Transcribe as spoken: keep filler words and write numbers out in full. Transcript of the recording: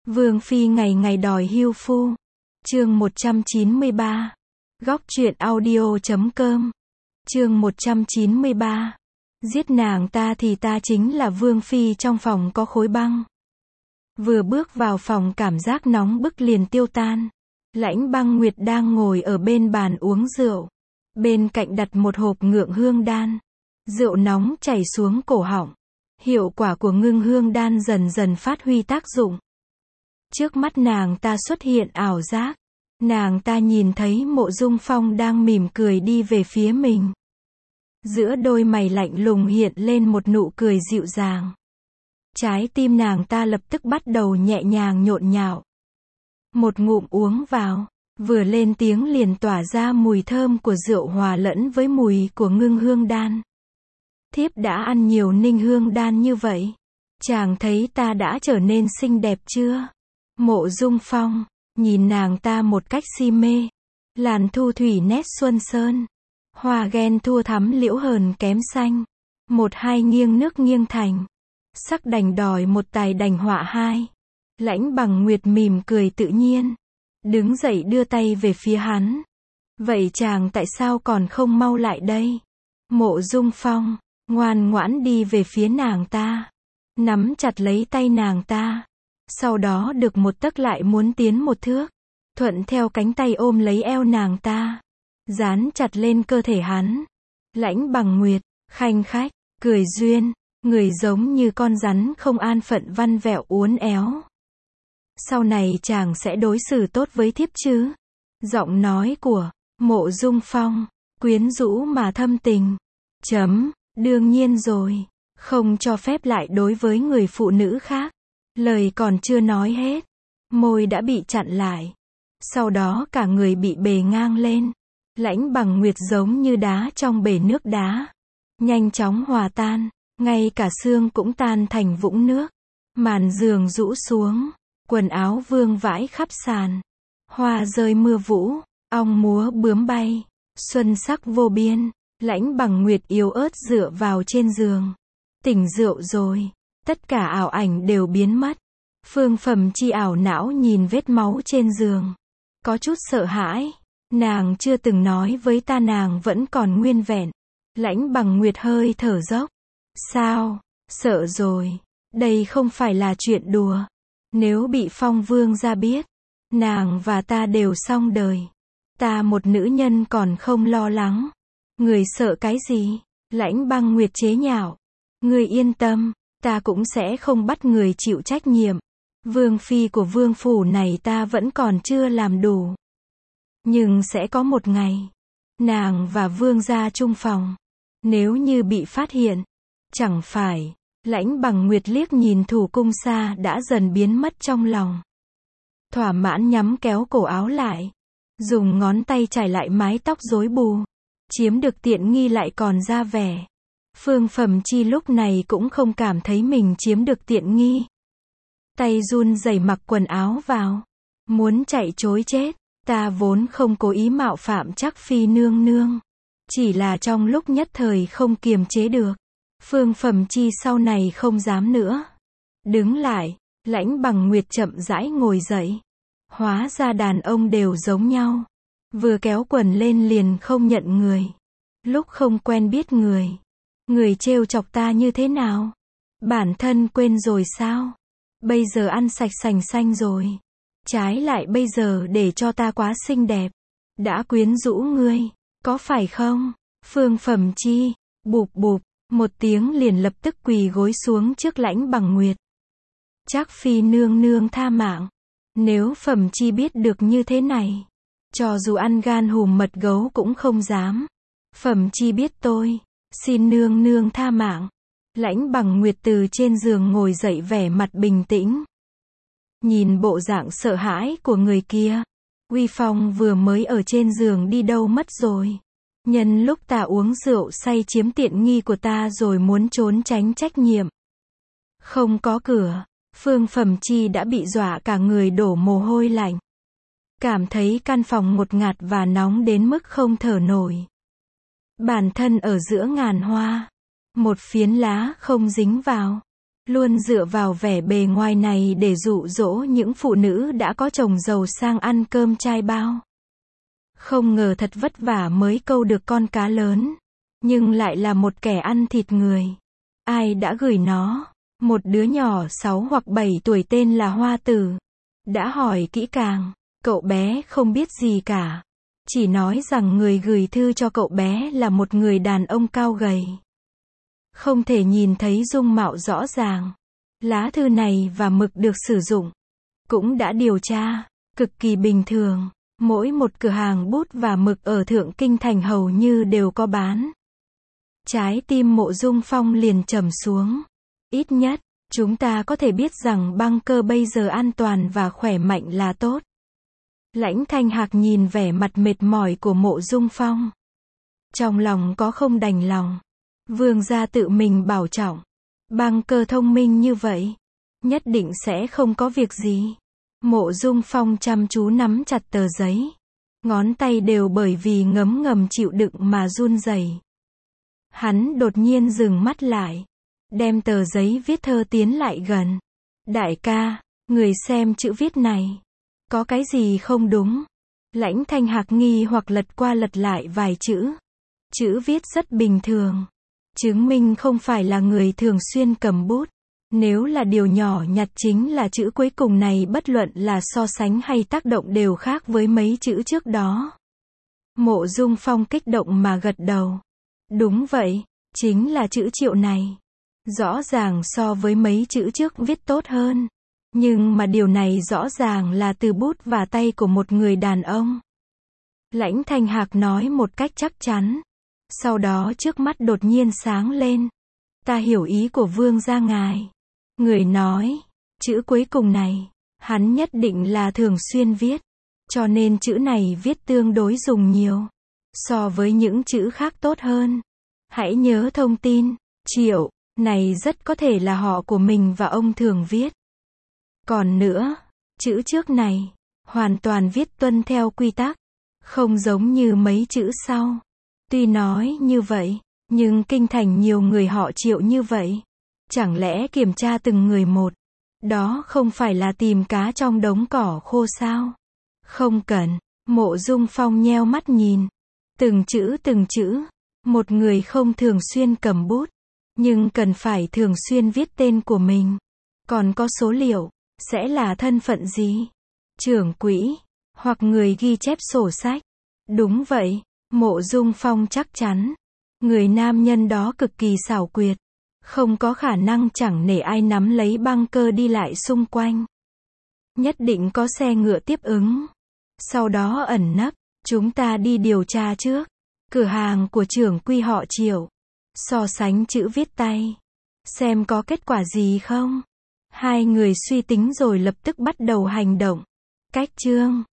Vương phi ngày ngày đòi hưu phu. Chương một trăm chín mươi ba. Góc truyện audio chấm com. Chương một trăm chín mươi ba. Giết nàng ta thì ta chính là vương phi trong phòng có khối băng. Vừa bước vào phòng cảm giác nóng bức liền tiêu tan. Lãnh Băng Nguyệt đang ngồi ở bên bàn uống rượu. Bên cạnh đặt một hộp ngượng hương đan. Rượu nóng chảy xuống cổ họng. Hiệu quả của ngưng hương đan dần dần phát huy tác dụng. Trước mắt nàng ta xuất hiện ảo giác. Nàng ta nhìn thấy Mộ Dung Phong đang mỉm cười đi về phía mình. Giữa đôi mày lạnh lùng hiện lên một nụ cười dịu dàng. Trái tim nàng ta lập tức bắt đầu nhẹ nhàng nhộn nhạo. Một ngụm uống vào, vừa lên tiếng liền tỏa ra mùi thơm của rượu hòa lẫn với mùi của ngưng hương đan. Thiếp đã ăn nhiều ninh hương đan như vậy. Chàng thấy ta đã trở nên xinh đẹp chưa? Mộ Dung Phong nhìn nàng ta một cách si mê. Làn thu thủy nét xuân sơn. Hoa ghen thua thắm liễu hờn kém xanh. Một hai nghiêng nước nghiêng thành. Sắc đành đòi một tài đành họa hai. Lãnh Bằng Nguyệt mỉm cười tự nhiên. Đứng dậy đưa tay về phía hắn. Vậy chàng tại sao còn không mau lại đây? Mộ Dung Phong ngoan ngoãn đi về phía nàng ta. Nắm chặt lấy tay nàng ta. Sau đó được một tấc lại muốn tiến một thước. Thuận theo cánh tay ôm lấy eo nàng ta. Dán chặt lên cơ thể hắn. Lãnh Bằng Nguyệt khanh khách, cười duyên. Người giống như con rắn không an phận văn vẹo uốn éo. Sau này chàng sẽ đối xử tốt với thiếp chứ? Giọng nói của Mộ Dung Phong quyến rũ mà thâm tình. Chấm, đương nhiên rồi. Không cho phép lại đối với người phụ nữ khác. Lời còn chưa nói hết. Môi đã bị chặn lại. Sau đó cả người bị bề ngang lên. Lãnh Bằng Nguyệt giống như đá trong bể nước đá. Nhanh chóng hòa tan. Ngay cả xương cũng tan thành vũng nước. Màn giường rũ xuống. Quần áo vương vãi khắp sàn. Hoa rơi mưa vũ. Ong múa bướm bay. Xuân sắc vô biên. Lãnh Bằng Nguyệt yếu ớt dựa vào trên giường. Tỉnh rượu rồi. Tất cả ảo ảnh đều biến mất. Phương Phẩm Chi ảo não nhìn vết máu trên giường. Có chút sợ hãi. Nàng chưa từng nói với ta nàng vẫn còn nguyên vẹn. Lãnh Bằng Nguyệt hơi thở dốc. Sao? Sợ rồi. Đây không phải là chuyện đùa. Nếu bị Phong Vương gia biết, nàng và ta đều xong đời. Ta một nữ nhân còn không lo lắng. Người sợ cái gì? Lãnh Băng Nguyệt chế nhạo. Người yên tâm, ta cũng sẽ không bắt người chịu trách nhiệm. Vương phi của vương phủ này ta vẫn còn chưa làm đủ. Nhưng sẽ có một ngày, nàng và vương gia chung phòng. Nếu như bị phát hiện, chẳng phải, Lãnh Bằng Nguyệt liếc nhìn thủ cung xa đã dần biến mất trong lòng. Thỏa mãn nhắm kéo cổ áo lại. Dùng ngón tay chải lại mái tóc rối bù. Chiếm được tiện nghi lại còn ra vẻ. Phương Phẩm Chi lúc này cũng không cảm thấy mình chiếm được tiện nghi. Tay run rẩy mặc quần áo vào. Muốn chạy trối chết. Ta vốn không cố ý mạo phạm Trác phi nương nương. Chỉ là trong lúc nhất thời không kiềm chế được. Phương Phẩm Chi sau này không dám nữa. Đứng lại. Lãnh Bằng Nguyệt chậm rãi ngồi dậy. Hóa ra đàn ông đều giống nhau. Vừa kéo quần lên liền không nhận người. Lúc không quen biết người. Người trêu chọc ta như thế nào? Bản thân quên rồi sao? Bây giờ ăn sạch sành xanh rồi. Trái lại bây giờ để cho ta quá xinh đẹp. Đã quyến rũ ngươi. Có phải không? Phương Phẩm Chi. Bụp bụp. Một tiếng liền lập tức quỳ gối xuống trước Lãnh Bằng Nguyệt. Trác phi nương nương tha mạng. Nếu Phẩm Chi biết được như thế này. Cho dù ăn gan hùm mật gấu cũng không dám. Phẩm Chi biết tôi. Xin nương nương tha mạng. Lãnh Bằng Nguyệt từ trên giường ngồi dậy vẻ mặt bình tĩnh. Nhìn bộ dạng sợ hãi của người kia. Uy Phong vừa mới ở trên giường đi đâu mất rồi. Nhân lúc ta uống rượu say chiếm tiện nghi của ta rồi muốn trốn tránh trách nhiệm. Không có cửa. Phương Phẩm Chi đã bị dọa cả người đổ mồ hôi lạnh. Cảm thấy căn phòng ngột ngạt và nóng đến mức không thở nổi. Bản thân ở giữa ngàn hoa. Một phiến lá không dính vào. luôn dựa vào vẻ bề ngoài này để dụ dỗ những phụ nữ đã có chồng giàu sang ăn cơm chai bao. Không ngờ thật vất vả mới câu được con cá lớn, nhưng lại là một kẻ ăn thịt người. Ai đã gửi nó? Một đứa nhỏ sáu hoặc bảy tuổi tên là Hoa Tử. Đã hỏi kỹ càng, cậu bé không biết gì cả. Chỉ nói rằng người gửi thư cho cậu bé là một người đàn ông cao gầy. Không thể nhìn thấy dung mạo rõ ràng. Lá thư này và mực được sử dụng cũng đã điều tra, cực kỳ bình thường. Mỗi một cửa hàng bút và mực ở Thượng Kinh Thành hầu như đều có bán. Trái tim Mộ Dung Phong liền trầm xuống. Ít nhất, chúng ta có thể biết rằng băng cơ bây giờ an toàn và khỏe mạnh là tốt. Lãnh Thanh Hạc nhìn vẻ mặt mệt mỏi của Mộ Dung Phong. Trong lòng có không đành lòng. Vương gia tự mình bảo trọng. Băng cơ thông minh như vậy, nhất định sẽ không có việc gì. Mộ Dung Phong chăm chú nắm chặt tờ giấy. Ngón tay đều bởi vì ngấm ngầm chịu đựng mà run rẩy. Hắn đột nhiên dừng mắt lại. Đem tờ giấy viết thơ tiến lại gần. Đại ca, người xem chữ viết này. Có cái gì không đúng? Lãnh Thanh Hạc nghi hoặc lật qua lật lại vài chữ. Chữ viết rất bình thường. Chứng minh không phải là người thường xuyên cầm bút. Nếu là điều nhỏ nhặt chính là chữ cuối cùng này bất luận là so sánh hay tác động đều khác với mấy chữ trước đó. Mộ Dung Phong kích động mà gật đầu. Đúng vậy, chính là chữ Triệu này. Rõ ràng so với mấy chữ trước viết tốt hơn. Nhưng mà điều này rõ ràng là từ bút và tay của một người đàn ông. Lãnh Thanh Hạc nói một cách chắc chắn. Sau đó trước mắt đột nhiên sáng lên. Ta hiểu ý của vương gia ngài. Người nói, chữ cuối cùng này, hắn nhất định là thường xuyên viết. Cho nên chữ này viết tương đối dùng nhiều. So với những chữ khác tốt hơn. Hãy nhớ thông tin, Triệu, này rất có thể là họ của mình và ông thường viết. Còn nữa, chữ trước này, hoàn toàn viết tuân theo quy tắc. Không giống như mấy chữ sau. Tuy nói như vậy, nhưng kinh thành nhiều người họ Triệu như vậy. Chẳng lẽ kiểm tra từng người một? Đó không phải là tìm cá trong đống cỏ khô sao? Không cần. Mộ Dung Phong nheo mắt nhìn. Từng chữ từng chữ. Một người không thường xuyên cầm bút. Nhưng cần phải thường xuyên viết tên của mình. Còn có số liệu. Sẽ là thân phận gì? Trưởng quỹ. Hoặc người ghi chép sổ sách. Đúng vậy. Mộ Dung Phong chắc chắn. Người nam nhân đó cực kỳ xảo quyệt. Không có khả năng chẳng nể ai nắm lấy băng cơ đi lại xung quanh. Nhất định có xe ngựa tiếp ứng. Sau đó ẩn nấp. Chúng ta đi điều tra trước. Cửa hàng của trưởng quy họ Triệu. So sánh chữ viết tay. Xem có kết quả gì không? Hai người suy tính rồi lập tức bắt đầu hành động. Cách chương